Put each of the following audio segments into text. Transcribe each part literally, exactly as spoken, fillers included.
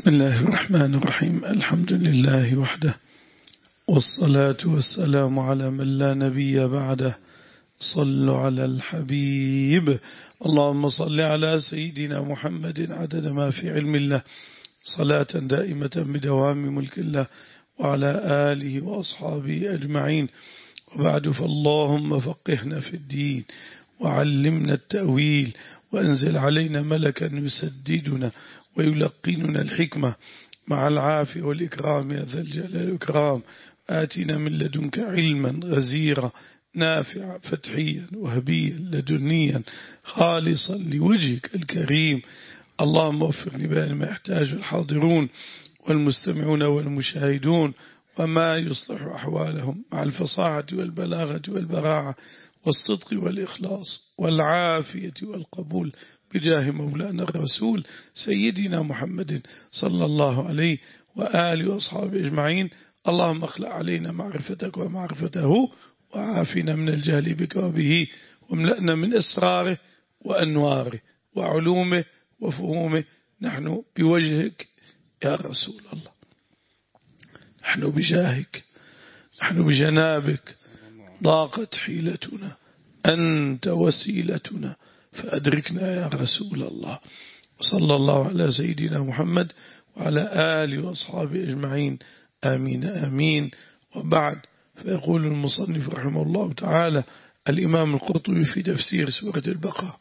بسم الله الرحمن الرحيم. الحمد لله وحده، والصلاة والسلام على من لا نبي بعده. صلوا على الحبيب. اللهم صل على سيدنا محمد عدد ما في علم الله، صلاة دائمة بدوام ملك الله، وعلى آله وأصحابه أجمعين. وبعد، فاللهم فقهنا في الدين وعلمنا التأويل، وأنزل علينا ملكا يسددنا ويلقننا الحكمة مع العافية والإكرام يا ذا الجلال والإكرام. آتنا من لدنك علما غزيرا نافعا فتحيا وهبيا لدنيا خالصا لوجهك الكريم. اللهم وفقني بين ما يحتاج الحاضرون والمستمعون والمشاهدون، وما يصلح أحوالهم مع الفصاحة والبلاغة والبراعة والصدق والإخلاص والعافية والقبول، بجاه مولانا الرسول سيدنا محمد صلى الله عليه وآله وأصحابه أجمعين. اللهم اخلق علينا معرفتك ومعرفته، وعافنا من الجهل بك وبه، واملأنا من أسراره وأنواره وعلومه وفهومه. نحن بوجهك يا رسول الله، نحن بجاهك، نحن بجنابك، ضاقت حيلتنا، أنت وسيلتنا فأدركنا يا رسول الله. صلى الله على سيدنا محمد وعلى آله وأصحابه أجمعين، آمين آمين. وبعد، فيقول المصنف رحمه الله تعالى الإمام القرطبي في تفسير سورة البقرة: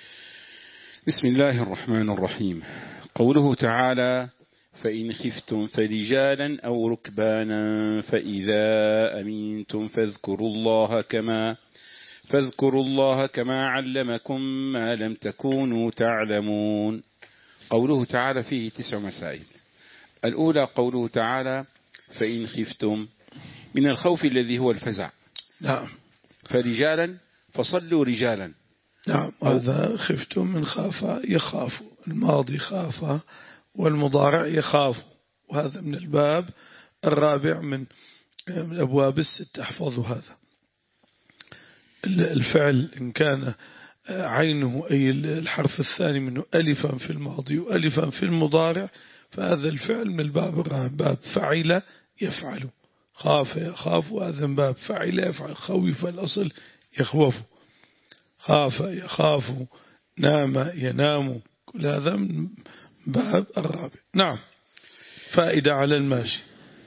بسم الله الرحمن الرحيم. قوله تعالى: فإن خفتم فرجالا أو ركبانا فإذا أمنتم فاذكروا الله كما فاذكروا الله كما علمكم ما لم تكونوا تعلمون. قوله تعالى فيه تسع مسائل. الأولى قوله تعالى: فإن خفتم، من الخوف الذي هو الفزع. نعم. فرجالا فصلوا رجالا. نعم. هذا خفتم من خاف يخاف، الماضي خاف والمضارع يخاف، وهذا من الباب الرابع من أبواب الست. احفظوا هذا الفعل إن كان عينه أي الحرف الثاني منه ألفا في الماضي وألفا في المضارع، فهذا الفعل من الباب الرابع، باب فعل يفعل، خاف يخاف، وهذا من باب فعل يفعل، خوف الأصل يخوف، خاف يخاف، نام ينام، كل هذا من باب الرابع. نعم. فائدة على الماشي.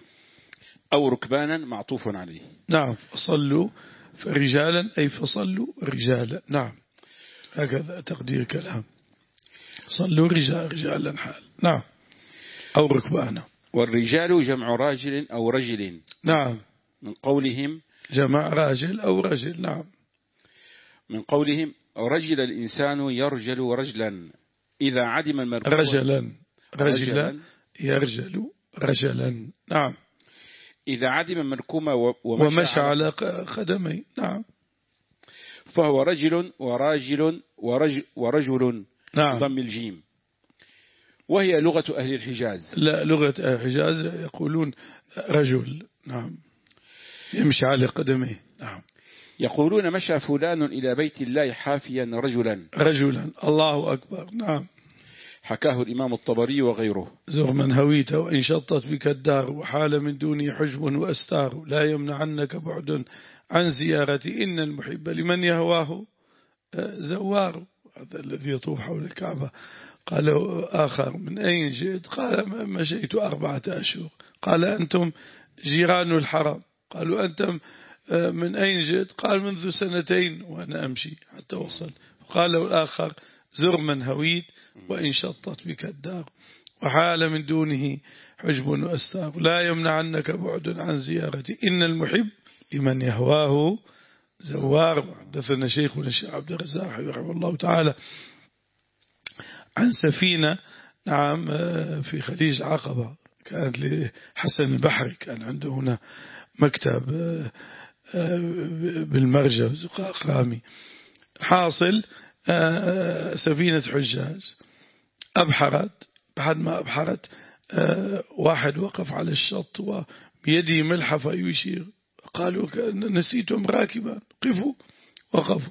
أو ركبانا معطوف عليه. نعم. فصلوا فرجالا أي فصلوا رجالا. نعم، هكذا تقدير كلام. صلوا رجال رجالا حال. نعم. أو ركبانا. والرجال جمع راجل أو رجل. نعم. من قولهم جمع راجل أو رجل. نعم. من قولهم: رجل الإنسان يرجل رجلا إذا عدم المركوب. رجلا رجلا يرجل رجلا. نعم. إذا عدم المركومة ومشى, ومشى على قدمي. نعم. فهو رجل وراجل ورجل, ورجل. نعم. ضم الجيم. وهي لغة أهل الحجاز. لا، لغة أهل الحجاز يقولون رجل. نعم. يمشي على قدميه. نعم. يقولون: مشى فلان إلى بيت الله حافيا رجلا. رجلا. الله أكبر. نعم. حكاه الإمام الطبري وغيره. زر من هويت وإن شطت بك الدار، وحال من دوني حجب وأستار، لا يمنعنك بعد عن زيارتي، إن المحب لمن يهواه زوار. هذا الذي يطوف حول الكعبة. قال آخر: من أين جئت؟ قال: مشيت أربعة أشهر. قال: أنتم جيران الحرم. قالوا: أنتم من أين جئت؟ قال: منذ سنتين وأنا أمشي حتى وصل. قال الآخر: زر من هويت وإن شطت بك الدار، وحال من دونه حجب وأستار، لا يمنعنك بعد عن زيارتي، إن المحب لمن يهواه زوار. حدثنا شيخنا الشيخ عبد الرزاق رحمه الله تعالى عن سفينة، نعم، في خليج عقبة، كانت لحسن البحري، كان عنده هنا مكتب بالمرجى زقاق رامي. حاصل سفينة حجاج أبحرت، بعد ما أبحرت واحد وقف على الشط وبيده ملحفة يشير، قالوا: نسيتم راكبا، قفوا. وقفوا.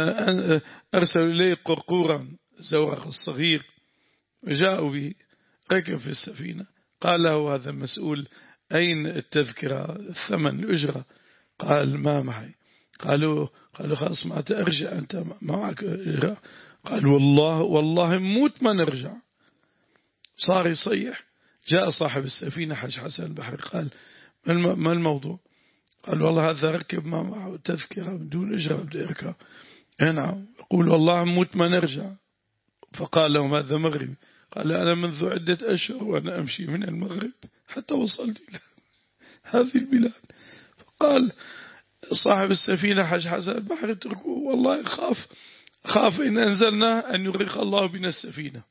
أرسلوا إليه قرقورا، زورق الصغير، وجاءوا به. ركب في السفينة، قال له هذا مسؤول أين التذكرة الثمن الأجرة؟ قال ما معي. قالوا قالوا خلاص ما ترجع أنت ما معك أجرة. قال والله والله موت ما نرجع. صار يصيح. جاء صاحب السفينة حج حسن البحر قال ما الموضوع؟ قال والله هذا ركب ما معه تذكرة بدون أجرة بدي يركب. نعم. يقول والله موت ما نرجع. فقال لهم هذا مغربي. قال أنا منذ عدة أشهر وأنا أمشي من المغرب حتى وصلت إلى هذه البلاد. فقال صاحب السفينة حج حسن البحر اتركوه والله خاف خاف إن أنزلنا أن يغرق الله بنا السفينة.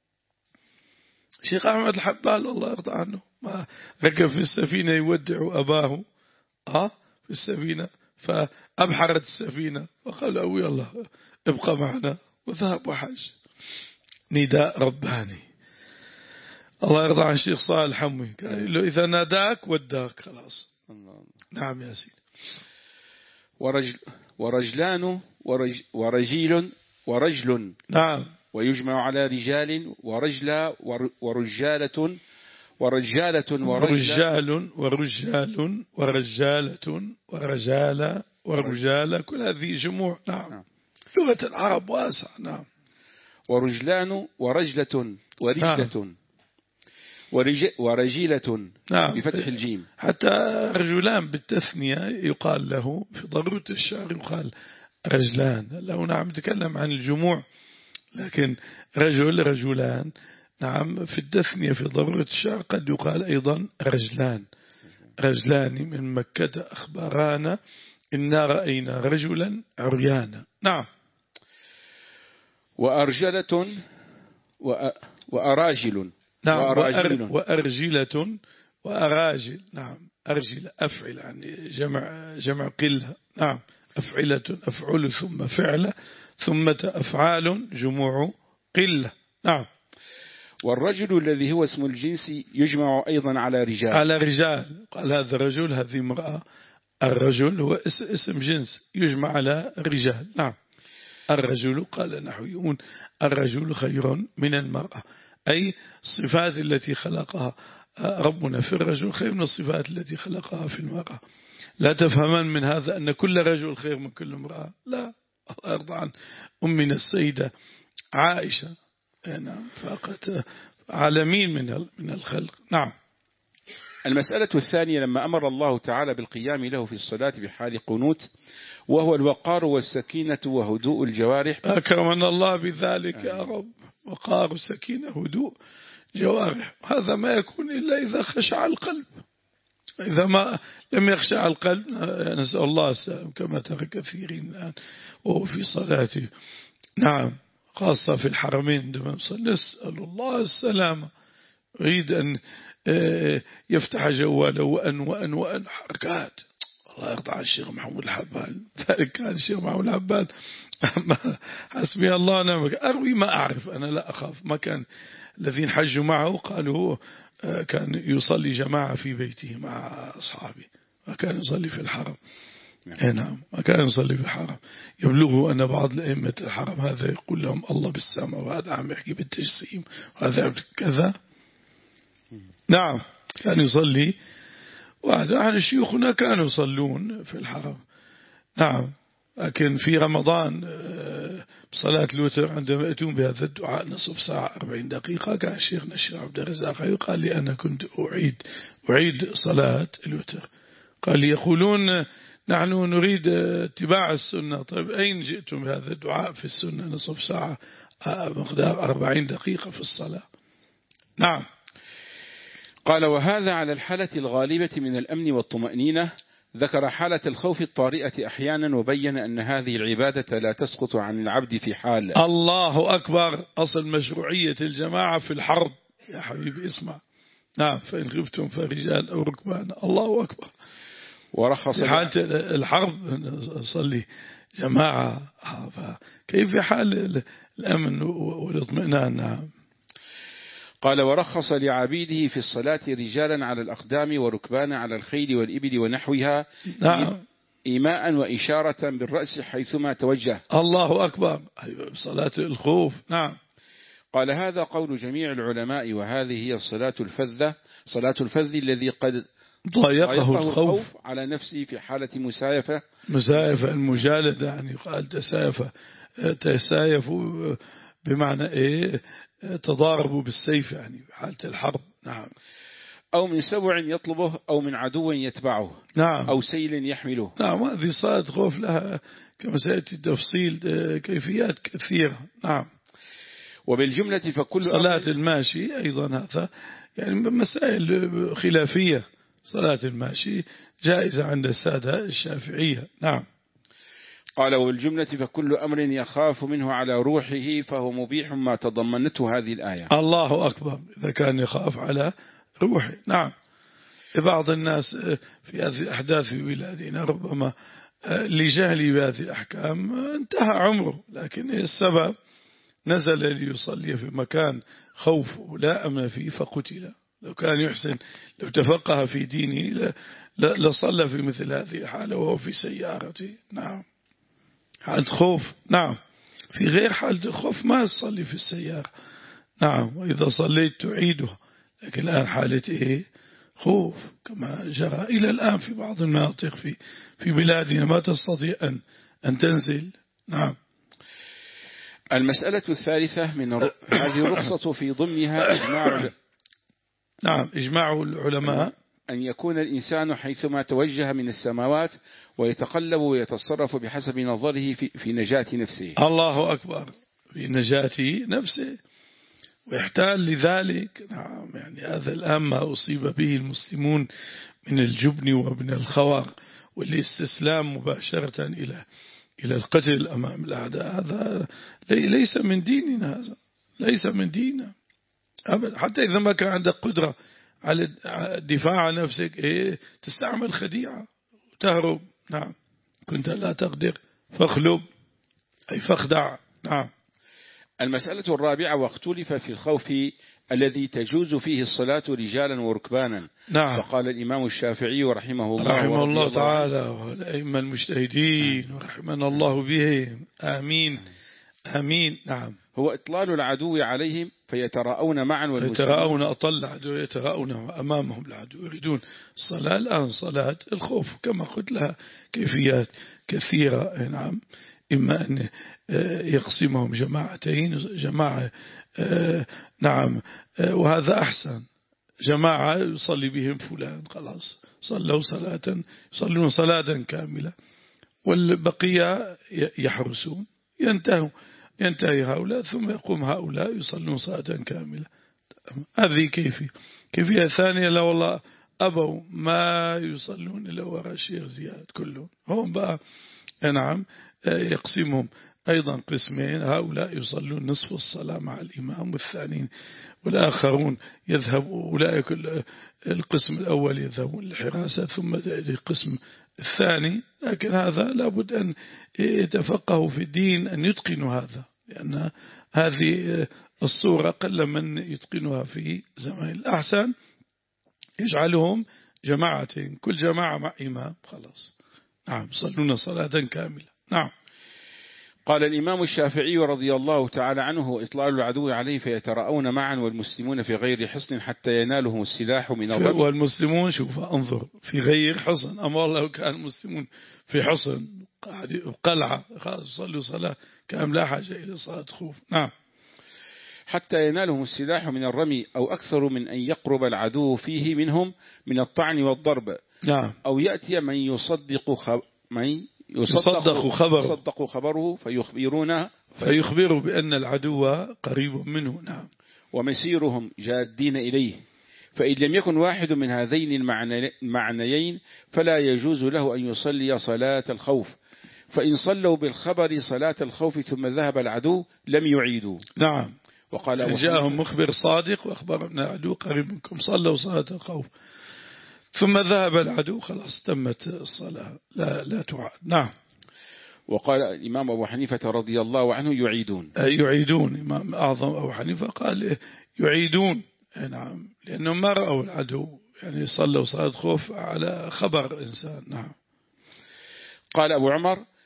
شيخ أحمد الحبال الله يرضى عنه ما ركب في السفينة يودع أباه آه في السفينة فأبحرت السفينة فقال أبوي الله ابقى معنا وذهب وحج. نداء رباني. الله يرضى عن الشيخ صالح حمي قال له إذا ناداك وداك خلاص. الله. نعم يا سيدي. ورجل ورجلان ورج ورجيل ورجل. نعم. ويجمع على رجال ورجلا ورجالة ورجالة ورجال ورجال ورجالة ورجالة ورجالة كل هذه جموع. نعم, نعم. لغة العرب واسع. نعم. ورجلان ورجلة ورجلة. نعم. ورج ورجيلة. نعم. بفتح الجيم. حتى رجلان بالتثنية يقال له في ضرورة الشعر يقال رجلان. لو نعم نتكلم عن الجموع لكن رجل رجلان. نعم في التثنية في ضرورة الشعر قد يقال أيضا رجلان. رجلان من مكة أخبرانا إنا رأينا رجلا عريانا. نعم. وأرجلة وأراجل. نعم. وأر وأرجلة وأراجل. نعم. أرجل أفعل يعني جمع جمع قلة. نعم. أفعلة أفعل ثم فعل ثم أفعال جموع قلة. نعم. والرجل الذي هو اسم الجنس يجمع أيضا على رجال. على رجال. قال هذا رجل هذه امرأة. الرجل هو اسم جنس يجمع على رجال. نعم. الرجل قال نحويون الرجل خير من المرأة أي الصفات التي خلقها ربنا في الرجل خير من الصفات التي خلقها في المرأة. لا تفهمن من هذا أن كل رجل خير من كل امرأة. لا. الله يرضى عن أمنا السيدة عائشة. نعم. فقط عالمين من من الخلق. نعم. المسألة الثانية لما أمر الله تعالى بالقيام له في الصلاة بحال قنوت وهو الوقار والسكينة وهدوء الجوارح. أكرمنا الله بذلك يا رب. وقار سكينة هدوء جوارح. هذا ما يكون إلا إذا خشع القلب. إذا ما لم يخشع القلب نسأل الله السلام كما ترى كثيرين الآن وهو في صلاته. نعم. خاصة في الحرمين عندما نسأل الله السلامة يريد أن يفتح جواله وأن وأن وأن حركات. الله يرضى عن الشيخ محمود الحبال. ذلك كان الشيخ محمود الحبال حسبي الله ونعم الوكيل. أروي ما أعرف أنا لا أخاف. ما كان الذين حجوا معه قالوا كان يصلي جماعة في بيته مع أصحابه ما كان يصلي في الحرم. نعم. ما كان يصلي في الحرم. يبلغه أن بعض الأئمة الحرم هذا يقول لهم الله بالسماء وهذا عم يحكي بالتجسيم وهذا كذا. نعم. كان يصلي وهذا عن شيوخنا كانوا يصلون في الحرم. نعم. لكن في رمضان بصلاة الوتر عندما يأتون بهذا الدعاء نصف ساعة أربعين دقيقة كان شيخنا الشيخ عبد الرزاق يقال لي أنا كنت أعيد أعيد صلاة الوتر. قال لي يقولون نحن نريد اتباع السنة. طيب أين جئتم بهذا الدعاء في السنة نصف ساعة مقدار أربعين دقيقة في الصلاة. نعم. قال وهذا على الحالة الغالبة من الأمن والطمأنينة. ذكر حالة الخوف الطارئة أحيانا وبين أن هذه العبادة لا تسقط عن العبد في حال. الله أكبر. أصل مشروعية الجماعة في الحرب يا حبيبي اسمع. نعم. فإن خفتم فرجال أو ركبان. الله أكبر. ورخص في حالة الحرب صلي جماعة. كيف في حال الأمن والاطمئنان. نعم. قال ورخص لعبيده في الصلاة رجالا على الأقدام وركبانا على الخيل والإبل ونحوها. نعم. إيماء وإشارة بالرأس حيثما توجه. الله أكبر. صلاة الخوف. نعم. قال هذا قول جميع العلماء، وهذه هي الصلاة الفذة، صلاة الفذ الذي قد ضايقه الخوف على نفسه في حالة مسايفة. مسايفة المجالدة، يعني يقال تسايفة، تسايفوا بمعنى إيه؟ تضاربوا بالسيف، يعني حالة الحرب. نعم. أو من سبع يطلبه، أو من عدو يتبعه. نعم. أو سيل يحمله. نعم. هذه صلاة خوف لها كما سيأتي تفصيل كيفيات كثيرة. نعم. وبالجملة فكل صلاة الماشي أيضا هذا يعني مسائل خلافية. صلاة الماشي جائزة عند السادة الشافعية. نعم. قال وبالجملة فكل أمر يخاف منه على روحه فهو مبيح ما تضمنته هذه الآية. الله أكبر، إذا كان يخاف على روحه. نعم. بعض الناس في هذه الأحداث في بلادنا ربما لجهل بهذه الأحكام انتهى عمره، لكن السبب نزل ليصلي في مكان خوف ولا أمن فيه فقتل. لو كان يحسن، لو تفقه في دينه لصلى في مثل هذه الحالة وهو في سيارته. نعم. حالة خوف. نعم. في غير حالة خوف ما تصلي في السيارة. نعم. وإذا صليت تعيدها، لكن الآن حالة إيه؟ خوف، كما جرى إلى الآن في بعض المناطق في في بلادنا ما تستطيع أن أن تنزل. نعم. المسألة الثالثة من هذه الرخصة في ضمنها إجماع نعم إجماع العلماء أن يكون الإنسان حيثما توجه من السماوات ويتقلب ويتصرف بحسب نظره في, في نجاة نفسه. الله أكبر، في نجاة نفسه ويحتال لذلك. نعم. يعني هذا الآن ما أصيب به المسلمون من الجبن ومن الخوار والاستسلام مباشرة إلى إلى القتل أمام الأعداء، هذا ليس من ديننا، هذا ليس من ديننا أبدا. حتى إذا ما كان عندك قدرة على الدفاع عن نفسك إيه؟ تستعمل خديعة وتهرب. نعم. كنت لا تقدر فاخلب، أي فاخدع. نعم. المسألة الرابعة واختلف في الخوف الذي تجوز فيه الصلاة رجالا وركبانا. نعم. فقال الإمام الشافعي رحمه الله رحمه الله تعالى والأئمة المجتهدين ورحمنا الله بهم، آمين آمين. نعم. هو إطلال العدو عليهم فيتراءون معا، يتراءون أطل العدو، يتراءون أمامهم العدو، يريدون الصلاة الآن صلاة الخوف كما قلت لها كيفيات كثيرة. نعم. إما أن يقسمهم جماعتين، جماعة نعم وهذا أحسن، جماعة يصلي بهم فلان خلاص صلوا صلاة، يصلون صلاة كاملة، والبقية يحرسون، ينتهوا ينتهي هؤلاء ثم يقوم هؤلاء يصلون صلاة كاملة. هذه كيفية. كيفية ثانية لا والله أبوا ما يصلون إلا وراء الشيخ زياد كلهم، هم بقى نعم يقسمهم أيضا قسمين، هؤلاء يصلون نصف الصلاة مع الإمام والثانيين، والآخرون يذهبوا، أولئك القسم الأول يذهبون للحراسة ثم يأتي القسم الثاني. لكن هذا لابد أن يتفقهوا في الدين، أن يتقنوا هذا، لأن هذه الصورة قل من يتقنها في زمان. الأحسن يجعلهم جماعتين، كل جماعة مع إمام خلاص. نعم. صلون صلاة كاملة. نعم. قال الإمام الشافعي رضي الله تعالى عنه إطلال العدو عليه فيتراءون معا والمسلمون في غير حصن حتى ينالهم السلاح من الرمي. والمسلمون شوف انظر في غير حصن، أما الله كان المسلمون في حصن قلعة خلاص صلوا صلاة كاملة لا حاجة إلى صلاة خوف. نعم. حتى ينالهم السلاح من الرمي أو أكثر من أن يقرب العدو فيه منهم من الطعن والضرب. نعم. أو يأتي من يصدق خب... من يصدق خبره, يصدق خبره فيخبرونه فيخبروا بأن العدو قريب منه. نعم. ومسيرهم جادين إليه، فإن لم يكن واحد من هذين المعنيين فلا يجوز له أن يصلي صلاة الخوف، فإن صلوا بالخبر صلاة الخوف ثم ذهب العدو لم يعيدوا. نعم. وقال جاءهم مخبر صادق وأخبر أن العدو قريب منكم صلوا صلاة الخوف ثم ذهب العدو خلاص تمت الصلاة لا لا تعاد. نعم. وقال الإمام أبو حنيفة رضي الله عنه يعيدون. يعيدون. إمام أعظم أبو حنيفة قال يعيدون. نعم. لأنهم ما رأوا العدو، يعني صلوا صلاة خوف على خبر إنسان. نعم. قال أبو عمر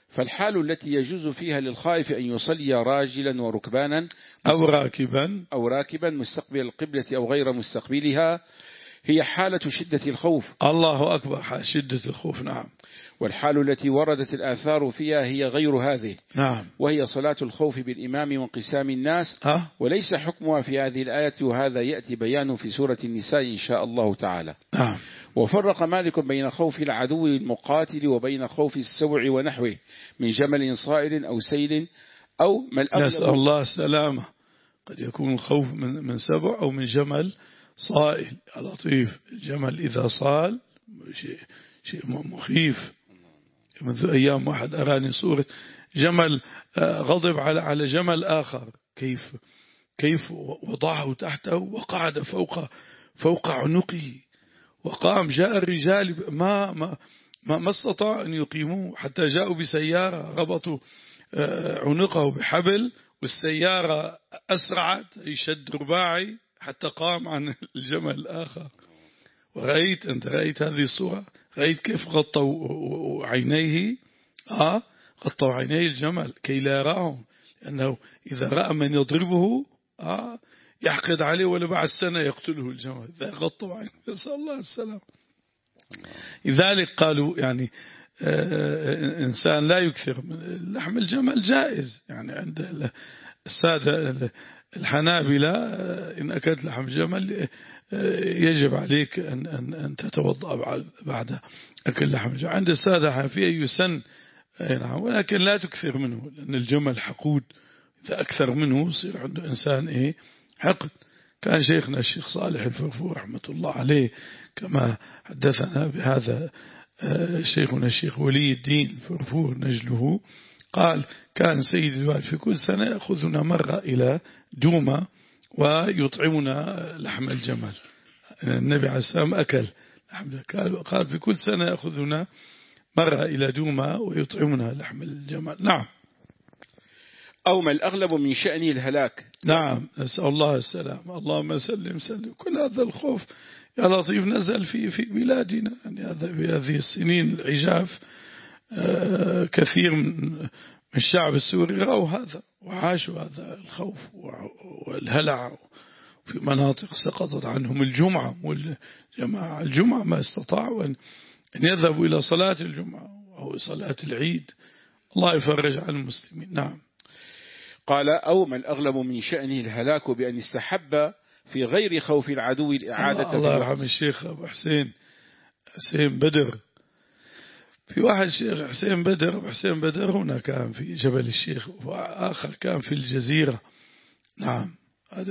فالحال التي يجوز فيها للخائف أن يصلي راجلا وركبانا أو راكبا أو راكبا مستقبل القبلة أو غير مستقبلها هي حالة شدة الخوف. الله أكبر، شدة الخوف. نعم. والحال التي وردت الآثار فيها هي غير هذه. نعم. وهي صلاة الخوف بالإمام وانقسام الناس. ها؟ وليس وليس حكمها في هذه الآية، وهذا يأتي بيان في سورة النساء إن شاء الله تعالى. نعم. وفرق مالك بين خوف العدو المقاتل وبين خوف السوع ونحوه من جمل صائل أو سيل أو ما الأغلب. نسأل الله السلامة. قد يكون الخوف من من سبع أو من جمل صائل. يا لطيف، الجمل إذا صال شيء شيء مخيف. منذ أيام واحد أراني صورة جمل غضب على على جمل آخر، كيف كيف وضعه تحته وقعد فوق فوق عنقه وقام. جاء الرجال ما ما ما, ما استطاع أن يقيموه، حتى جاءوا بسيارة ربطوا عنقه بحبل، والسيارة أسرعت يشد رباعي حتى قام عن الجمل الآخر. ورأيت أنت رأيت هذه الصورة، رأيت كيف غطوا عينيه. آه غطوا عينيه الجمل كي لا يراهم، لأنه إذا رأى من يضربه آه يحقد عليه، ولا بعد سنة يقتله الجمل إذا غطوا عينيه. نسأل الله السلام. لذلك قالوا يعني آه إنسان لا يكثر من لحم الجمل جائز. يعني عند السادة الحنابلة إن أكلت لحم جمل يجب عليك أن أن أن تتوضأ بعد بعد أكل لحم الجمل. عند السادة الحنفية يسن، ولكن لا تكثر منه، لأن الجمل حقود، إذا أكثر منه يصير عنده إنسان إيه حقد. كان شيخنا الشيخ صالح الفرفور رحمة الله عليه كما حدثنا بهذا شيخنا الشيخ ولي الدين فرفور نجله، قال كان سيد الوالد في كل سنة يأخذنا مرة إلى دومة ويطعمنا لحم الجمل. النبي عليه السلام أكل لحم، قال في كل سنة يأخذنا مرة إلى دومة ويطعمنا لحم الجمل. نعم. أو ما الأغلب من شأنه الهلاك. نعم. نسأل الله السلام. اللهم سلم سلم. كل هذا الخوف يا لطيف نزل في في بلادنا، يعني هذا بهذه السنين العجاف كثير من الشعب السوري رأوا هذا وعاشوا هذا الخوف والهلع. في مناطق سقطت عنهم الجمعة، والجماعة الجمعة ما استطاعوا أن يذهبوا إلى صلاة الجمعة أو صلاة العيد. الله يفرج عن المسلمين. نعم. قال أو ما الأغلب من شأنه الهلاك بأن استحب في غير خوف العدو الإعادة. الله يرحم الشيخ أبو حسين حسين بدر. في واحد شيخ حسين بدر، أبو حسين بدر هنا كان في جبل الشيخ، وآخر كان في الجزيرة. نعم. هذا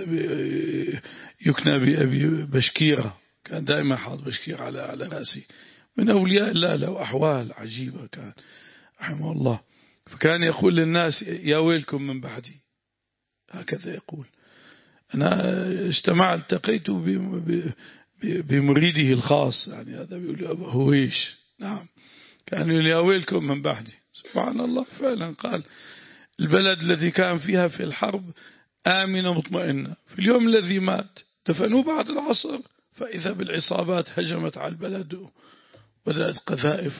يكنى بأبي بشكيرة، كان دائما حاط بشكير على على رأسي، من أولياء الله له أحوال عجيبة كان رحمه الله. فكان يقول للناس يا ويلكم من بعدي، هكذا يقول. أنا اجتمعت التقيت بمريده الخاص، يعني هذا بيقول أبو هويش. نعم. كان يقول يا ويلكم من بعدي. سبحان الله. فعلا قال البلد الذي كان فيها في الحرب آمنة مطمئنة، في اليوم الذي مات دفنوه بعد العصر فإذا بالعصابات هجمت على البلد وبدأت قذائف.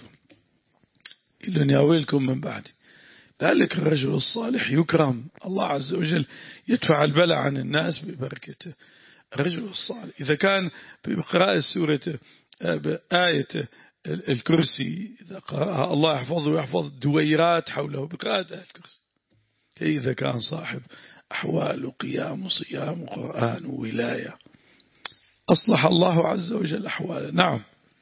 إلا يا ويلكم من بعدي. ذلك الرجل الصالح يكرم، الله عز وجل يدفع البلاء عن الناس ببركته. الرجل الصالح إذا كان بقراءة سورة بآية الكرسي إذا قرأها الله يحفظه ويحفظ دويرات حوله بقراءة آية الكرسي، إذا كان صاحب أحوال وقيام وصيام وقرآن وولاية أصلح الله عز وجل أحواله. نعم.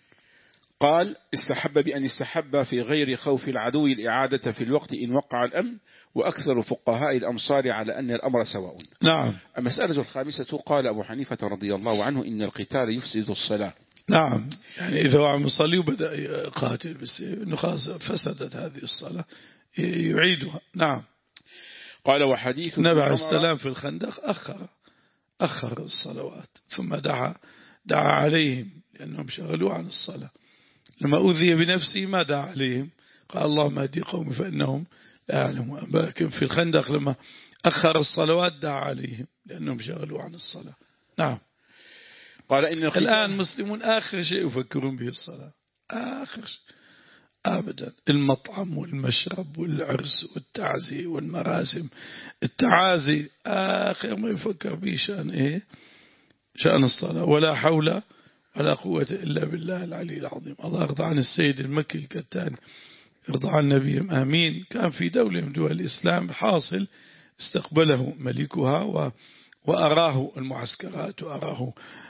قال استحب بأن استحب في غير خوف العدو الإعادة في الوقت إن وقع الأمن، وأكثر فقهاء الأمصار على أن الأمر سواء. نعم. المسألة الخامسة قال أبو حنيفة رضي الله عنه إن القتال يفسد الصلاة. نعم. يعني إذا هو عم يصلي وبدأ يقاتل بس إنه خلاص فسدت هذه الصلاة يعيدها. نعم. قال وحديث النبي عليه السلام في الخندق أخر أخر الصلوات ثم دعا دعا عليهم لأنهم شغلوا عن الصلاة. لما أوذي بنفسه ما دعا عليهم، قال اللهم اهدي قومي فإنهم لا يعلمون. لكن في الخندق لما أخر الصلوات دعا عليهم لأنهم شغلوا عن الصلاة. نعم. قال إن الآن مسلمون آخر شيء يفكرون به الصلاة، آخر شيء أبدا. المطعم والمشرب والعرس والتعزي والمراسم. التعازي آخر ما يفكر به شأن إيه؟ شأن الصلاة. ولا حول ولا قوة إلا بالله العلي العظيم. الله يرضى عن السيد المكي الكتاني، يرضى عن نبيهم آمين. كان في دولة من دول الإسلام حاصل استقبله ملكها و وأراه المعسكرات وأراه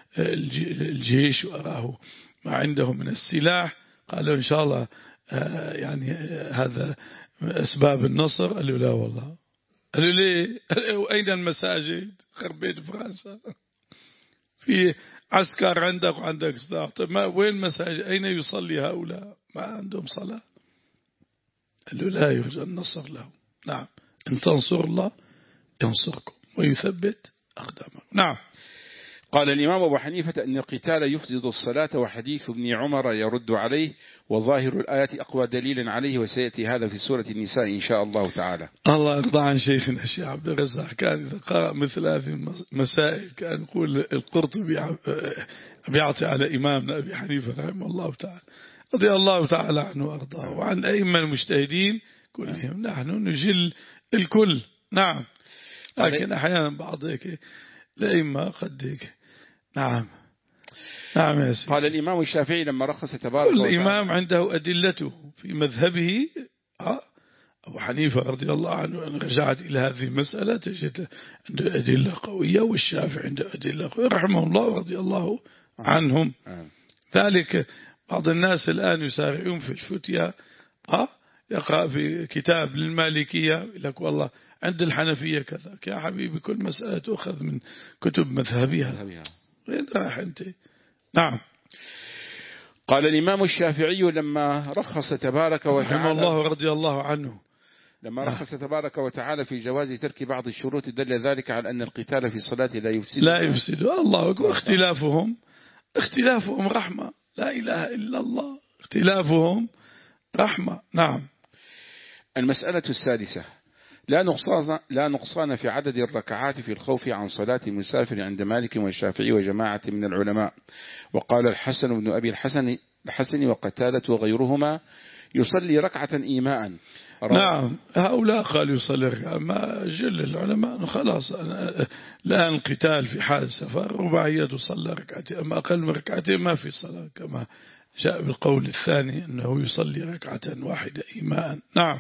الجيش وأراه ما عنده من السلاح. قالوا إن شاء الله يعني هذا أسباب النصر. قالوا لا والله. قالوا ليه؟ أين المساجد؟ خربيت فرنسا، في عسكر عندك وعندك سلاح. طيب ما وين المساجد؟ أين يصلي هؤلاء؟ ما عندهم صلاة. قالوا لا يرجى النصر له. نعم، إن تنصر الله ينصركم ويثبت أقدامكم. نعم. قال الإمام أبو حنيفة أن القتال يفسد الصلاة، وحديث ابن عمر يرد عليه، وظاهر الآيات أقوى دليل عليه، وسيأتي هذا في سورة النساء إن شاء الله تعالى. الله يرضى عن شيخنا الشيخ عبد الرزاق، كان إذا قرأ مثل هذه المسائل كان يقول القرطبي بيعطي على إمامنا أبي حنيفة رحمه الله تعالى رضي الله تعالى عنه وأرضاه، وعن أئمة المجتهدين كلهم. نحن نجل الكل. نعم. لكن أحيانا بعض هيك الأئمة قد هيك. نعم. نعم يا سيدي. قال الإمام الشافعي لما رخص تبارك كل وتعالى، إمام عنده أدلته في مذهبه. أبو حنيفة رضي الله عنه أن رجعت إلى هذه المسألة تجد عنده أدلة قوية، والشافعي عنده أدلة قوية رحمه الله رضي الله عنهم. ذلك بعض الناس الآن يسارعون في الفتية، يقرأ في كتاب للمالكية لك والله عند الحنفية كذا. يا حبيبي كل مسألة تأخذ من كتب مذهبها. وين راح أنت؟ نعم. قال الإمام الشافعي لما رخص تبارك وتعالى رحمه الله رضي الله عنه، لما رخص تبارك وتعالى في جواز ترك بعض الشروط دل ذلك على أن القتال في الصلاة لا يفسد لا يفسد. الله أكبر. اختلافهم اختلافهم رحمة. لا إله إلا الله. اختلافهم رحمة. نعم. المسألة السادسة: لا نقصان لا نقصان في عدد الركعات في الخوف عن صلاة المسافر عند مالك والشافعي وجماعة من العلماء. وقال الحسن بن أبي الحسن الحسن وقتادة وغيرهما: يصلي ركعة إيماء. نعم. هؤلاء قالوا يصلي ركعة. ما جل العلماء خلاص الآن القتال في حال سفر رباعية تصلى ركعتين، أما أقل من ركعتين ما في صلاة، كما جاء بالقول الثاني أنه يصلي ركعة واحدة إيماء. نعم.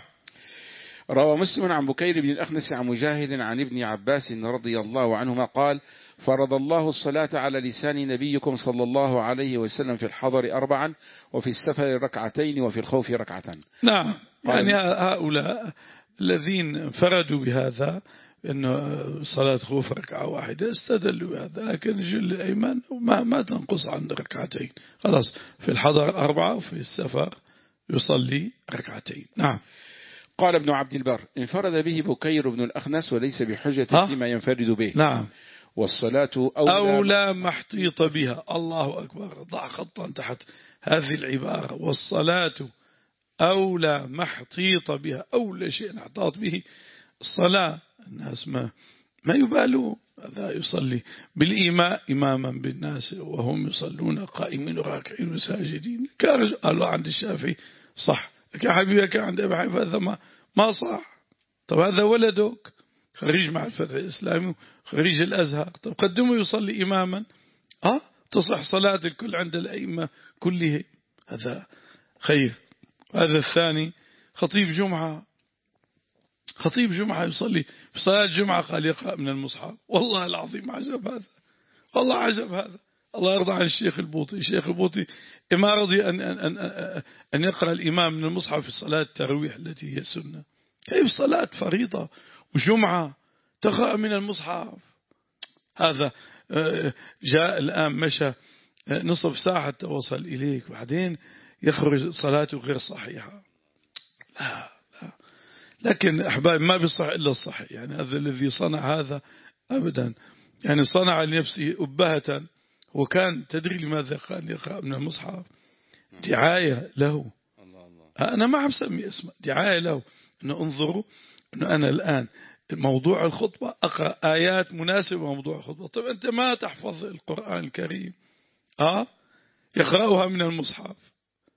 روى مسلم عن بكير بن الأخنس عن مجاهد عن ابن عباس رضي الله عنهما قال: فرض الله الصلاة على لسان نبيكم صلى الله عليه وسلم في الحضر أربعا، وفي السفر ركعتين، وفي الخوف ركعة. نعم. يعني هؤلاء الذين انفردوا بهذا أنه صلاة خوف ركعة واحدة استدلوا بهذا، لكن جل الأيمان ما, ما تنقص عن ركعتين. خلاص في الحضر أربعة وفي السفر يصلي ركعتين. نعم. قال ابن عبد البر: انفرد به بكير بن الأخنس وليس بحجة فيما ينفرد به. نعم. والصلاة أولى, أولى ما احتيط بها. الله أكبر. ضع خطا تحت هذه العبارة: والصلاة أولى ما احتيط بها. أولى شيء احتاط به الصلاة. الناس ما ما يبالون. هذا يصلي بالإيماء إماما بالناس وهم يصلون قائمين راكعين وساجدين. كان قالوا عند الشافعي صح، يا حبيبي كان عند أبي حنيفة هذا ما ما صح. طب هذا ولدك خريج مع الفتح الإسلامي خريج الأزهر، طب قدمه يصلي إماما أه تصح صلاة الكل عند الأئمة كله. هذا خير. هذا الثاني خطيب جمعة خطيب جمعة يصلي في صلاة الجمعة قال يقرأ من المصحف. والله العظيم عجب هذا. والله عجب هذا. الله يرضى عن الشيخ البوطي. الشيخ البوطي ما رضي أن, أن, أن, أن يقرأ الإمام من المصحف في صلاة التراويح التي هي سنة. كيف صلاة فريضة وجمعة تقرأ من المصحف؟ هذا جاء الآن مشى نصف ساعة حتى وصل إليك، بعدين يخرج صلاته غير صحيحة. لا لا. لكن أحباب ما بيصح إلا الصحيح. يعني هذا الذي صنع هذا أبدا يعني صنع لنفسه أبهة، وكان تدري لماذا كان يقرأ من المصحف؟ دعاية له. أنا ما بسمي اسمه دعاية له، أنه انظروا أنه أنا الآن موضوع الخطبة أقرأ آيات مناسبة لموضوع الخطبة. طب أنت ما تحفظ القرآن الكريم آه يقرأها من المصحف.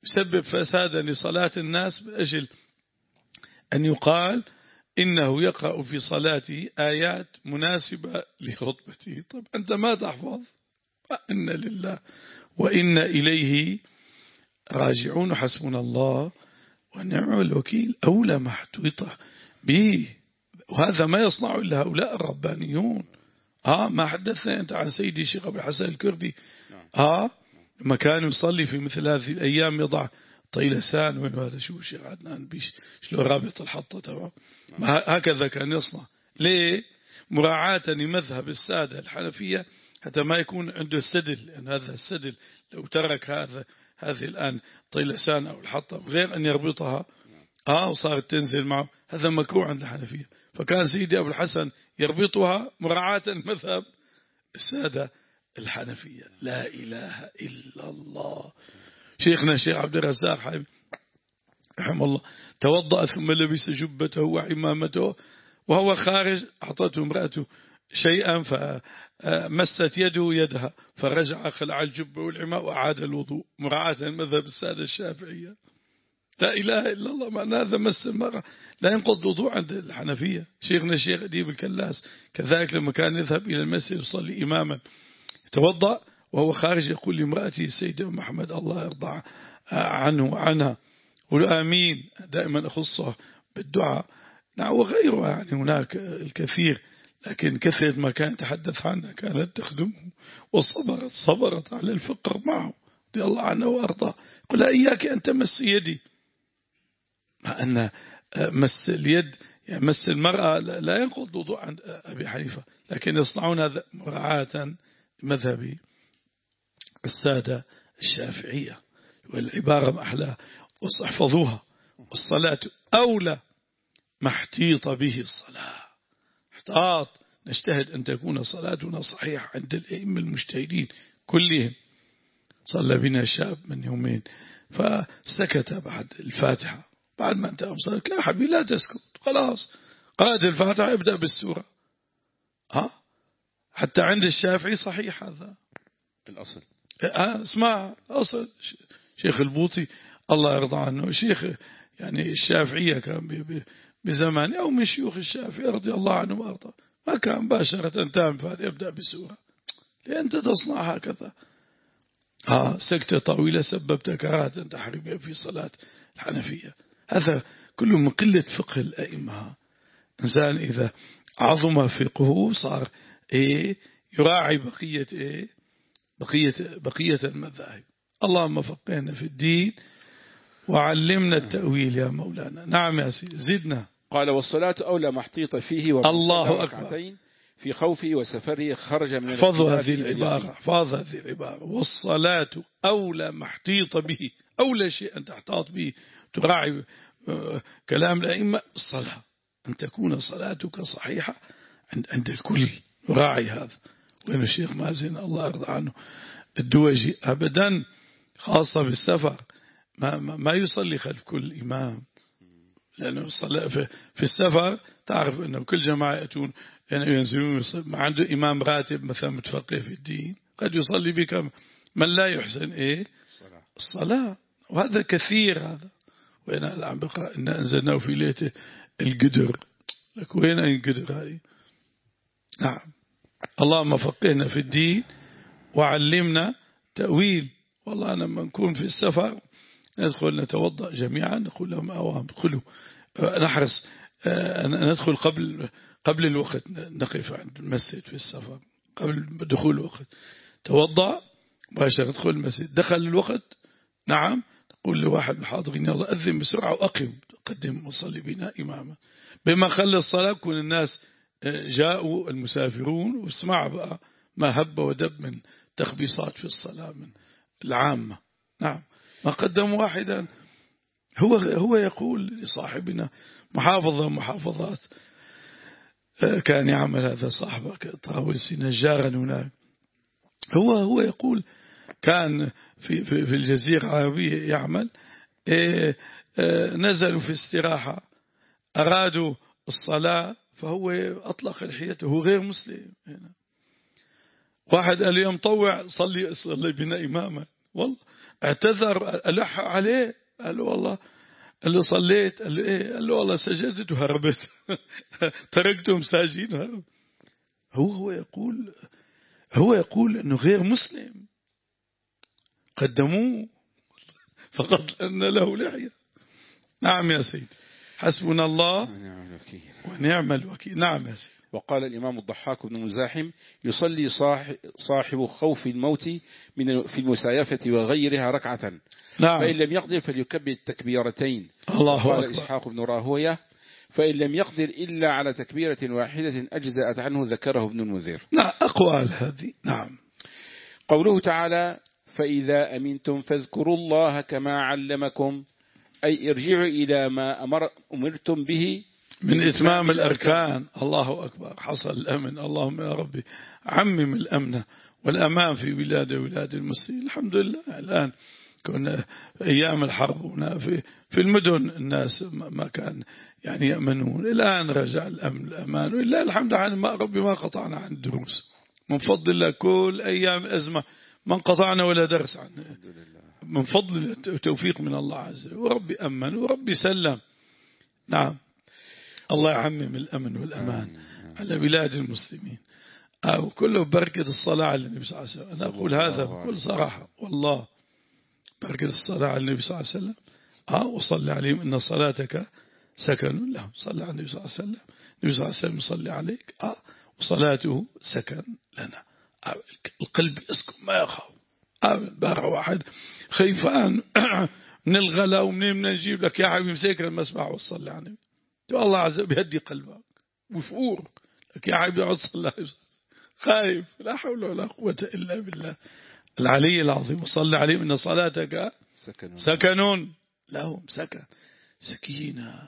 يسبب فسادا لصلاة الناس بأجل أن يقال إنه يقرأ في صلاته آيات مناسبة لخطبته. طب أنت ما تحفظ. إن لله وإن إليه راجعون. حسبنا الله ونعم الوكيل. أولى محتوطة به. وهذا ما يصنع إلا هؤلاء الربانيون. آه ما حدثنا أنت عن سيدي الشيخ أبو الحسن الكردي آه ما كان يصلي في مثل هذه الأيام يضع طيلسان وين هذا شو الشيخ عدنان بيش شلو رابط الحطة تمام. هكذا كان يصنع. ليه؟ مراعاة لمذهب السادة الحنفية حتى ما يكون عنده السدل، لأن هذا السدل لو ترك هذا هذه الآن طيلسان أو الحطة غير أن يربطها آه وصارت تنزل معه، هذا مكروه عند الحنفية. فكان سيدي أبو الحسن يربطها مراعاة مذهب السادة الحنفية. لا إله إلا الله. شيخنا الشيخ عبد الرزاق حبيب رحمه الله توضأ ثم لبس جبته وعمامته وهو خارج أعطته امرأته شيئا فمست يده يدها فرجع خلع الجبة والعماء وأعاد الوضوء مراعاة مذهب السادة الشافعية. لا إله إلا الله. معنى هذا مس المرأة لا ينقض وضوء عند الحنفية. شيخنا الشيخ أديب الكلاس كذلك لما كان يذهب إلى المسجد يصلي إماما توضأ وهو خارج يقول لامرأته السيدة محمد الله يرضى عنه وعنها قولوا آمين. دائما أخصه بالدعاء. نعم وغيرها يعني هناك الكثير، لكن كثرة ما كان يتحدث عنها كانت تخدمه وصبرت صبرت على الفقر معه رضي الله عنه وأرضاه. قل إياك أن تمس يدي، مع أن مس اليد يعني مس المرأة لا ينقض وضوء عند أبي حنيفة، لكن يصنعون هذا مراعاة مذهبي السادة الشافعية. والعبارة ما أحلى واحفظوها. والصلاة أولى ما احتيط به الصلاة. احتاط نجتهد أن تكون صلاتنا صحيحة عند الأئمة المجتهدين كلهم. صلى بنا شاب من يومين فسكت بعد الفاتحة بعد ما انتهى صلاة. لا حبيبي لا تسكت خلاص قرأت الفاتحة ابدأ بالسورة. ها حتى عند الشافعي صحيح هذا الأصل. اسمع أصل شيخ البوطي الله يرضى عنه شيخ يعني الشافعية كان بزمان أو من شيوخ الشافعي رضي الله عنه وأرضاه ما كان مباشرة انتهى الفاتحة يبدأ بالسورة. ليه أنت تصنع هكذا؟ ها سكتة طويلة سببت كراهة تحريمية في صلاة الحنفية. هذا كله من قلة فقه الأئمة. إنسان إذا عظم فقهه صار إيه يراعي بقية إيه بقية بقية المذاهب. اللهم فقهنا في الدين وعلمنا التأويل يا مولانا. نعم يا سيدي زدنا. قال والصلاة أولى محطيط فيه الله أكبر في خوفه وسفره خرج من احفظوا هذه العبارة. احفظ هذه العبارة. والصلاة أولى محطيط به. أولى شيء أن تحتاط به تراعي كلام الأئمة الصلاة أن تكون صلاتك صحيحة عند عند الكل راعي هذا. وين الشيخ مازن الله يرضى عنه الدوجي أبدا خاصة بالسفر ما, ما يصلي خلف كل إمام، لأنه في السفر تعرف أنه كل جماعة يأتون يعني ينزلون ما عنده إمام راتب مثلا متفقه في الدين قد يصلي بك من لا يحسن إيه الصلاة. وهذا كثير هذا. وين الآن بقى إن أنزلناه في ليلة القدر لك وين القدر هذه. نعم اللهم فقهنا في الدين وعلمنا تأويل. والله أنا لما نكون في السفر ندخل نتوضأ جميعا نقول لهم أوام ادخلوا نحرص ندخل قبل قبل الوقت نقف عند المسجد في السفر قبل دخول الوقت توضأ مباشرة ندخل المسجد. دخل الوقت نعم نقول لواحد من الحاضرين يلا أذن بسرعة وأقم قدم وصلي بنا إماما بما خلى الصلاة كون الناس جاءوا المسافرون واسمع بقى ما هب ودب من تخبيصات في الصلاة من العامة. نعم ما قدم واحدا. هو هو يقول لصاحبنا محافظة محافظات كان يعمل هذا صاحبه طاووسي نجارا هناك. هو هو يقول كان في في في الجزيرة العربية يعمل نزلوا في استراحة أرادوا الصلاة فهو أطلق لحيته هو غير مسلم هنا. واحد قال لي مطوع صلي صلي بنا إماما والله اعتذر، ألح عليه، قال له والله، قال له صليت، قال له إيه، قال له والله سجدت وهربت تركتهم ساجين وهرب. هو هو يقول هو يقول إنه غير مسلم، قدموه فقط أن له لحية. نعم يا سيدي، حسبنا الله ونعم الوكيل. نعم يا سيدي. وقال الإمام الضحاك بن مزاحم: يصلي صاحب خوف الموت من في المسايفة وغيرها ركعة، نعم. فإن لم يقدر فليكبر التكبيرتين. الله وقال أكبر. إسحاق بن راهوية: فإن لم يقدر إلا على تكبيرة واحدة أجزأت عنه، ذكره ابن المنذر. نعم، أقوال هذه. نعم. قوله تعالى: فإذا أمنتم فاذكروا الله كما علمكم، أي ارجعوا إلى ما أمر أمرتم به من إتمام الأركان. الله أكبر، حصل الأمن. اللهم يا ربي عمم الأمن والأمان في بلاد وبلاد المسلمين. الحمد لله الآن كنا أيام الحرب في في المدن الناس ما كان يعني يأمنون، الآن رجع الأمن الأمان، وإلا الحمد لله ما ربي ما قطعنا عن الدروس من فضل الله. كل أيام أزمة ما انقطعنا ولا درس عنه من فضل التوفيق من الله عز وجل، وربي أمن وربي سلم. نعم. الله يعمم الأمن والأمان على بلاد المسلمين، أو كله بركة الصلاة على النبي صلى الله عليه وسلم. أنا أقول هذا بكل صراحة والله، بركة الصلاة على النبي صلى الله عليه وسلم. آه وصلي عليهم إن صلاتك سكن لهم. صلى على النبي صلى الله عليه وسلم، النبي صلى الله عليه وسلم يصلي عليك. آه وصلاته سكن لنا. آه القلب يسكن ما يخاف. آه بارع واحد خيفان من الغلا ومنين من نجيب لك يا حبيبي مسكر المسبح وصلي على النبي، الله عز وجل بيهدي قلبك وفور لك يا حبيبي اقعد صلي، خايف. لا حول ولا قوة إلا بالله العلي العظيم. وصلي عليهم إن صلاتك سكن, سكن لهم. سكن، سكينة،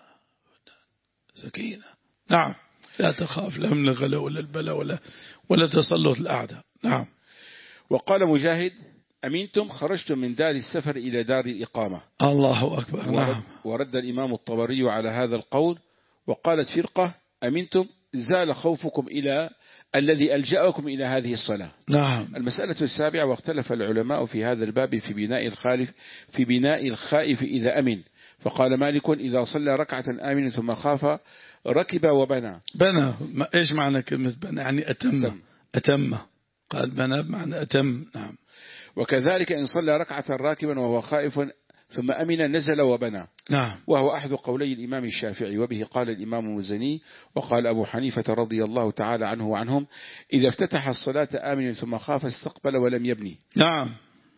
سكينة. نعم. لا تخاف لا من الغلا ولا البلاء ولا ولا تسلط الأعداء. نعم. وقال مجاهد: أمنتم خرجتم من دار السفر إلى دار الإقامة. الله أكبر. نعم. ورد الإمام الطبري على هذا القول، وقالت فرقة: أمنتم زال خوفكم إلى الذي ألجأكم إلى هذه الصلاة. نعم. المسألة السابعة: واختلف العلماء في هذا الباب في بناء الخالف في بناء الخائف إذا أمن، فقال مالك: إذا صلى ركعة آمن ثم خاف ركب وبنى. بنى إيش معنى كلمة بنى؟ يعني أتم. أتم, أتم. قال بنى بمعنى أتم. نعم. وكذلك إن صلى ركعة راكبا وهو خائف ثم أمن نزل وبنى. نعم. وهو أحد قولي الإمام الشافعي، وبه قال الإمام المزني وقال أبو حنيفة رضي الله تعالى عنه وعنهم: إذا افتتح الصلاة آمن ثم خاف استقبل ولم يبني. نعم.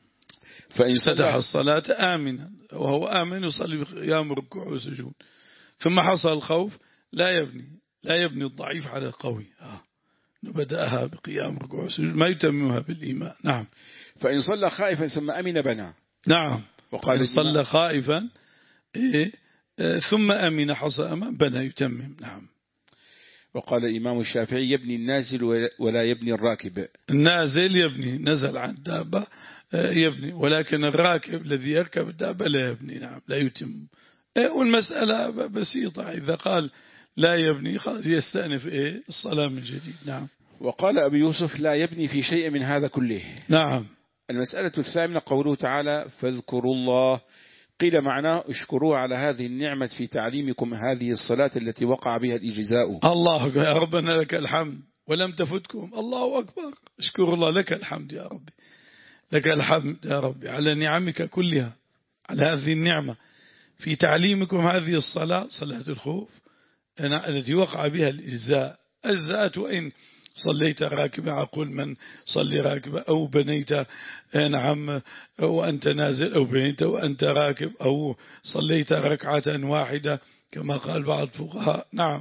فإن افتتح الصلاة آمنا وهو آمن يصلي بقيام ركوع وسجود، ثم حصل الخوف لا يبني لا يبني الضعيف على القوي. آه. بدأها بقيام ركوع وسجود ما يتممها بالإيمان. نعم. فإن صلى خائفا ثم أمن بنى. نعم. وقال صلى خائفا إيه ثم أمن حصل أمام بنى يتمم. نعم. وقال الإمام الشافعي: يبني النازل ولا يبني الراكب. النازل يبني، نزل عن الدابة يبني، ولكن الراكب الذي يركب الدابة لا يبني. نعم. لا يتم. والمسألة بسيطة، إذا قال لا يبني خلاص يستأنف إيه الصلاة من جديد. نعم. وقال أبي يوسف: لا يبني في شيء من هذا كله. نعم. المسألة الثامنة: قوله تعالى: فاذكروا الله، قيل معناه اشكروا على هذه النعمة في تعليمكم هذه الصلاة التي وقع بها الإجزاء. الله أكبر. يا ربنا لك الحمد ولم تفتكم. الله أكبر. اشكر الله، لك الحمد يا ربي، لك الحمد يا ربي على نعمك كلها، على هذه النعمة في تعليمكم هذه الصلاة، صلاة الخوف التي وقع بها الإجزاء. أجزاءت وإن صليت راكبا، أقول من صلي راكبا أو بنيت نعم وأنت نازل، أو بنيت وأنت راكب، أو صليت ركعة واحدة كما قال بعض الفقهاء. نعم.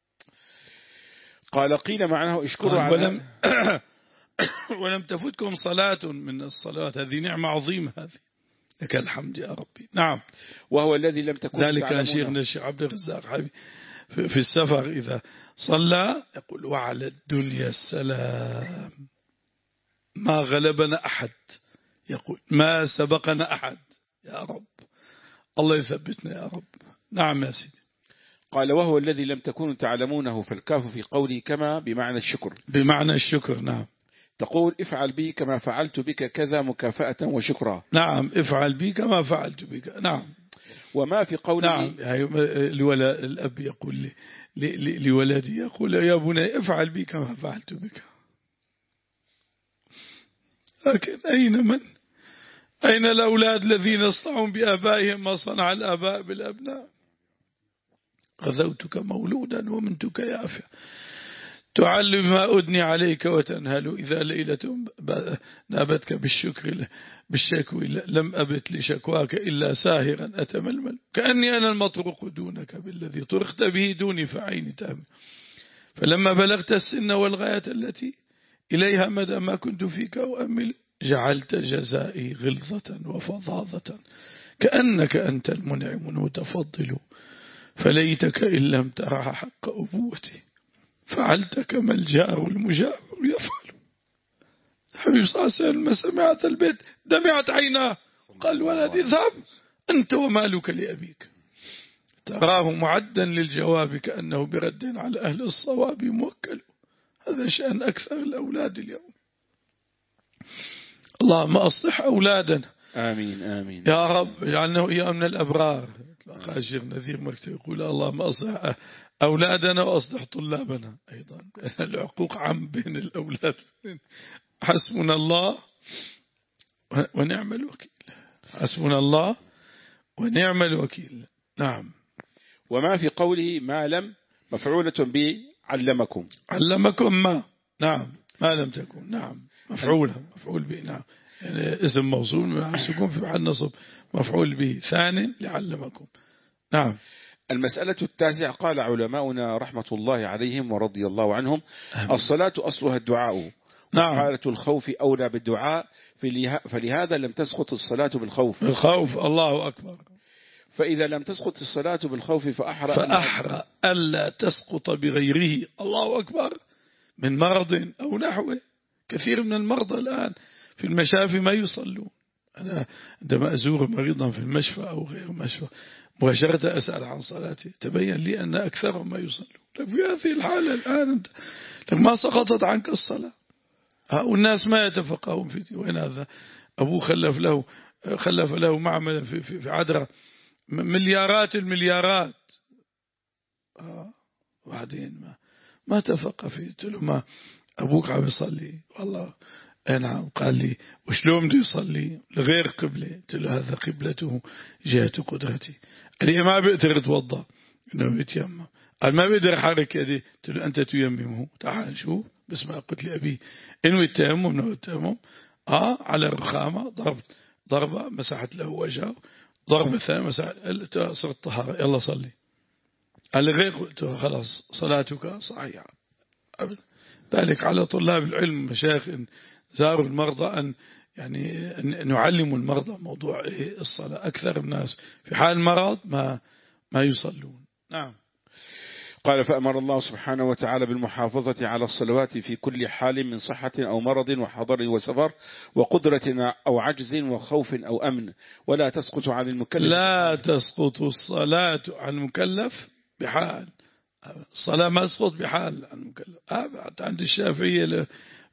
قال قيل معناه اشكروا على ولم, ولم تفوتكم صلاة من الصلاة، هذه نعمة عظيمة، هذه لك الحمد يا ربي. نعم. وهو الذي لم تكن ذلك كان شيخنا الشيخ عبد الرزاق حبيبي في السفر إذا صلى يقول: وعلى الدنيا السلام، ما غلبنا أحد، يقول ما سبقنا أحد، يا رب الله يثبتنا يا رب. نعم يا سيدي. قال: وهو الذي لم تكونوا تعلمونه، فالكاف في قوله كما بمعنى الشكر. بمعنى الشكر. نعم. تقول افعل بي كما فعلت بك كذا مكافأة وشكرا. نعم افعل بي كما فعلت بك. نعم. وما في قوله. نعم الولد الأب يقول لولده يقول يا بني افعل بي كما فعلت بك. لكن أين من أين الأولاد الذين يصنعون بآبائهم ما صنع الآباء بالأبناء؟ غزوتك مولودا ومنتك يافع تعلم ما أدني عليك وتنهل إذا ليلة نابتك بالشكر بالشكوى لم أبت لشكواك إلا ساهرا أتململ كأني أنا المطروق دونك بالذي طرقت به دوني فعيني تأمل. فلما بلغت السن والغاية التي إليها مدى ما كنت فيك أؤمل جعلت جزائي غلظة وفظاظة كأنك أنت المنعم المتفضل فليتك إن لم ترى حق أبوتي فعلت كما الجار المجاور يفعل. حبيب صلى الله عليه وسلم لما سمعت البيت دمعت عيناه قال ولدي اذهب أنت ومالك لأبيك. تراه معدا للجواب كأنه برد على أهل الصواب موكل. هذا شأن أكثر الأولاد اليوم. اللهم أصلح أولادنا. آمين آمين يا رب اجعلنا وإياهم من الأبرار. الشيخ نذير مكتب يقول اللهم أصلح أولادنا وأصلح طلابنا أيضا. العقوق عم بين الأولاد. حسبنا الله ونعم الوكيل. حسبنا الله ونعم الوكيل. نعم. وما في قوله ما لم مفعولة به علمكم. علمكم ما. نعم ما لم تكن. نعم مفعولة مفعول به. نعم يعني اسم موصول من سكون في محل نصب مفعول به ثاني لعلمكم. نعم. المسألة التاسعة قال علماؤنا رحمة الله عليهم ورضي الله عنهم أمين. الصلاة أصلها الدعاء. نعم. حالة الخوف أولى بالدعاء فلهذا لم تسقط الصلاة بالخوف. الخوف الله أكبر. فإذا لم تسقط الصلاة بالخوف فأحرى فأحرى ألا تسقط بغيره. الله أكبر. من مرض أو نحوه. كثير من المرضى الآن في المشافي ما يصلون. أنا عندما أزور مريضا في المشفى أو غير مشفى مباشرة أسأل عن صلاتي تبين لي أن أكثرهم ما يصلون. لك في هذه الحالة الآن لك ما سقطت عنك الصلاة. والناس ما يتفقهون في وين هذا. أبوه خلف له خلف له معمل في في, في عدرة مليارات المليارات. آه وبعدين ما ما تفقه فيه. قلت له ما أبوك عم يصلي والله نعم. قال لي وشلون بده يصلي لغير قبلة. قلت له هذا قبلته جهة قدرتي. قال لي ما بيقدر يتوضأ إنه بيتيمم. قال ما بيقدر يحرك يديه. قلت له أنت تيممه تعال نشوف. بس ما قلت لي أبي إنه التيمم إنه التيمم آه على الرخامة ضرب ضربة مسحت له وجهه ضربة ثانية مسحت صرت طهارة يلا صلي. قال لي غير. قلت له خلاص صلاتك صحيحة. ذلك على طلاب العلم مشايخ إن زاروا المرضى أن يعني أن نعلم المرضى موضوع الصلاة. أكثر الناس في حال المرض ما ما يصلون. نعم. قال فأمر الله سبحانه وتعالى بالمحافظة على الصلوات في كل حال من صحة أو مرض وحضر وسفر وقدرة أو عجز وخوف أو أمن ولا تسقط عن المكلف. لا تسقط الصلاة عن المكلف بحال. الصلاة ما تسقط بحال عن المكلف. عند الشافعية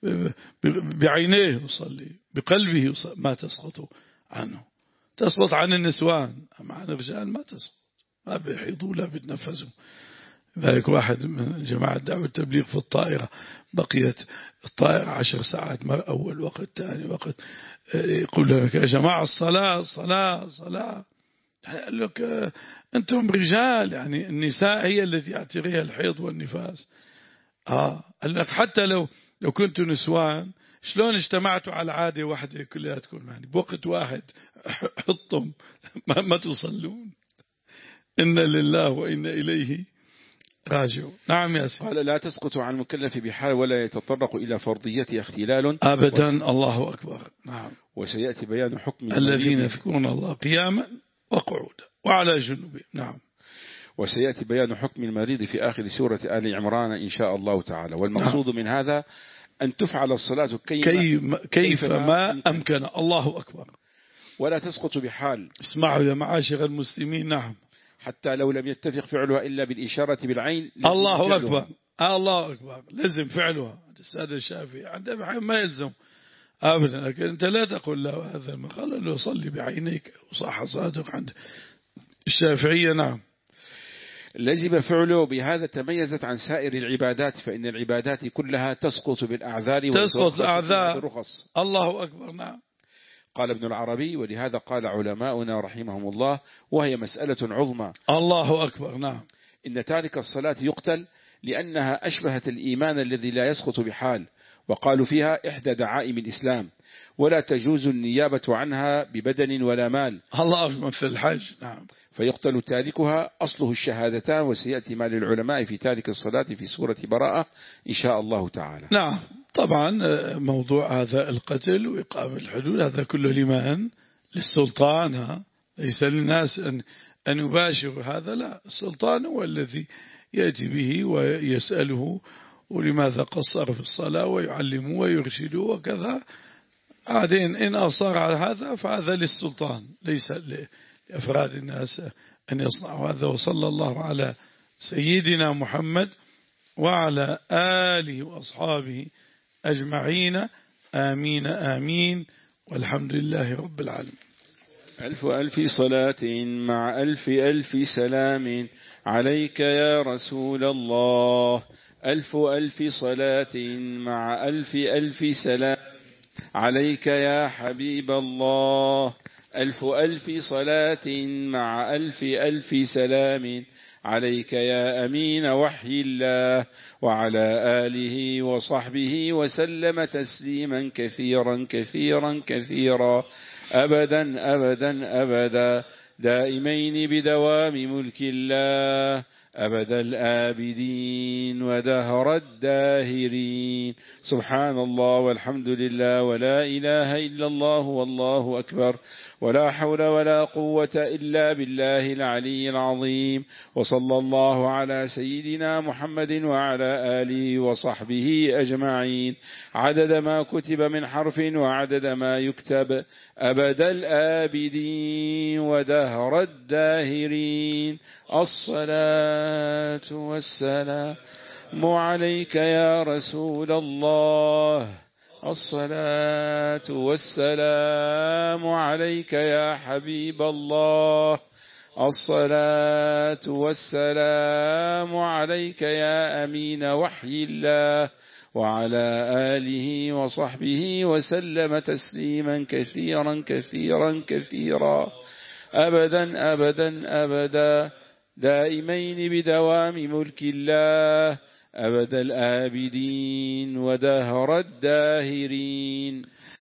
بعينيه يصلي بقلبه يصلي ما تسقط عنه. تسقط عن النسوان أما عن الرجال ما تسقط. ما بيحيضوا لا بيتنفسوا. ذلك واحد من جماعة دعوة التبليغ في الطائرة بقيت الطائرة عشر ساعات مر أول وقت ثاني وقت يقول لك يا جماعة الصلاة الصلاة صلاة. قال لك أنتم رجال يعني النساء هي التي يعتريها الحيض والنفاس. آه قال لك حتى لو لو كنتوا نسوان شلون اجتمعتوا على عادة واحدة كلياتكم يعني بوقت واحد حطهم ما, ما تصلون. إن لله وإنا إليه راجعون. نعم يا سيدي. قال لا تسقط عن المكلف بحال ولا يتطرق إلى فرضيتها اختلال أبدا. الله أكبر. نعم. وسيأتي بيان حكم الذين يذكرون الله قياما وقعودا وعلى جنوبهم. نعم. وسيأتي بيان حكم المريض في آخر سورة آل عمران إن شاء الله تعالى. والمقصود نعم. من هذا أن تفعل الصلاة كي كي كيف ما أمكن. أمكن. الله أكبر. ولا تسقط بحال. اسمعوا يا معاشر المسلمين. نعم. حتى لو لم يتفق فعلها إلا بالإشارة بالعين. الله أكبر. آه الله أكبر لازم فعلها. السادة الشافعي عند ما يلزم أبدا، لكن أنت لا تقول له هذا المقال له صلي بعينيك وصح صادق عند الشافعية. نعم لزم فعله. بهذا تميزت عن سائر العبادات، فإن العبادات كلها تسقط بالأعذار تسقط الأعذار. الرخص. الله أكبر. نعم. قال ابن العربي: ولهذا قال علماؤنا رحمهم الله، وهي مسألة عظمى. الله أكبر. نعم. إن تارك الصلاة يقتل لأنها أشبهت الإيمان الذي لا يسقط بحال، وقالوا فيها إحدى دعائم الإسلام، ولا تجوز النيابة عنها ببدن ولا مال. الله أكبر في الحج. نعم. فيقتل تاركها. أصله الشهادتان، وسيأتي ما للعلماء في تارك الصلاة في سورة براءة إن شاء الله تعالى. نعم. طبعا موضوع هذا القتل وإقامة الحدود هذا كله لمن؟ للسلطان، ليس للناس أن أن يباشر هذا، لا، السلطان هو الذي يأتي به ويسأله ولماذا قصر في الصلاة ويعلمه ويرشده وكذا. بعدين إن أصر على هذا فهذا للسلطان، ليس لأفراد الناس أن يصنعوا هذا. وصلى الله على سيدنا محمد وعلى آله وأصحابه أجمعين. آمين آمين، والحمد لله رب العالمين. ألف ألف صلاة مع ألف ألف سلام عليك يا رسول الله. ألف ألف صلاة مع ألف ألف سلام عليك يا حبيب الله. ألف ألف صلاة مع ألف ألف سلام عليك يا أمين وحي الله، وعلى آله وصحبه وسلم تسليما كثيرا كثيرا كثيرا أبدا أبدا أبدا، دائمين بدوام ملك الله، أبد الآبدين ودهر الداهرين. سبحان الله والحمد لله ولا إله إلا الله والله أكبر، ولا حول ولا قوة إلا بالله العلي العظيم. وصلى الله على سيدنا محمد وعلى آله وصحبه أجمعين، عدد ما كتب من حرف وعدد ما يكتب، أبد الآبدين ودهر الداهرين. الصلاة والسلام عليك يا رسول الله. الصلاة والسلام عليك يا حبيب الله. الصلاة والسلام عليك يا أمين وحي الله، وعلى آله وصحبه وسلم تسليما كثيرا كثيرا كثيرا أبدا أبدا أبدا، دائمين بدوام ملك الله، أبد الآبدين ودهر الداهرين.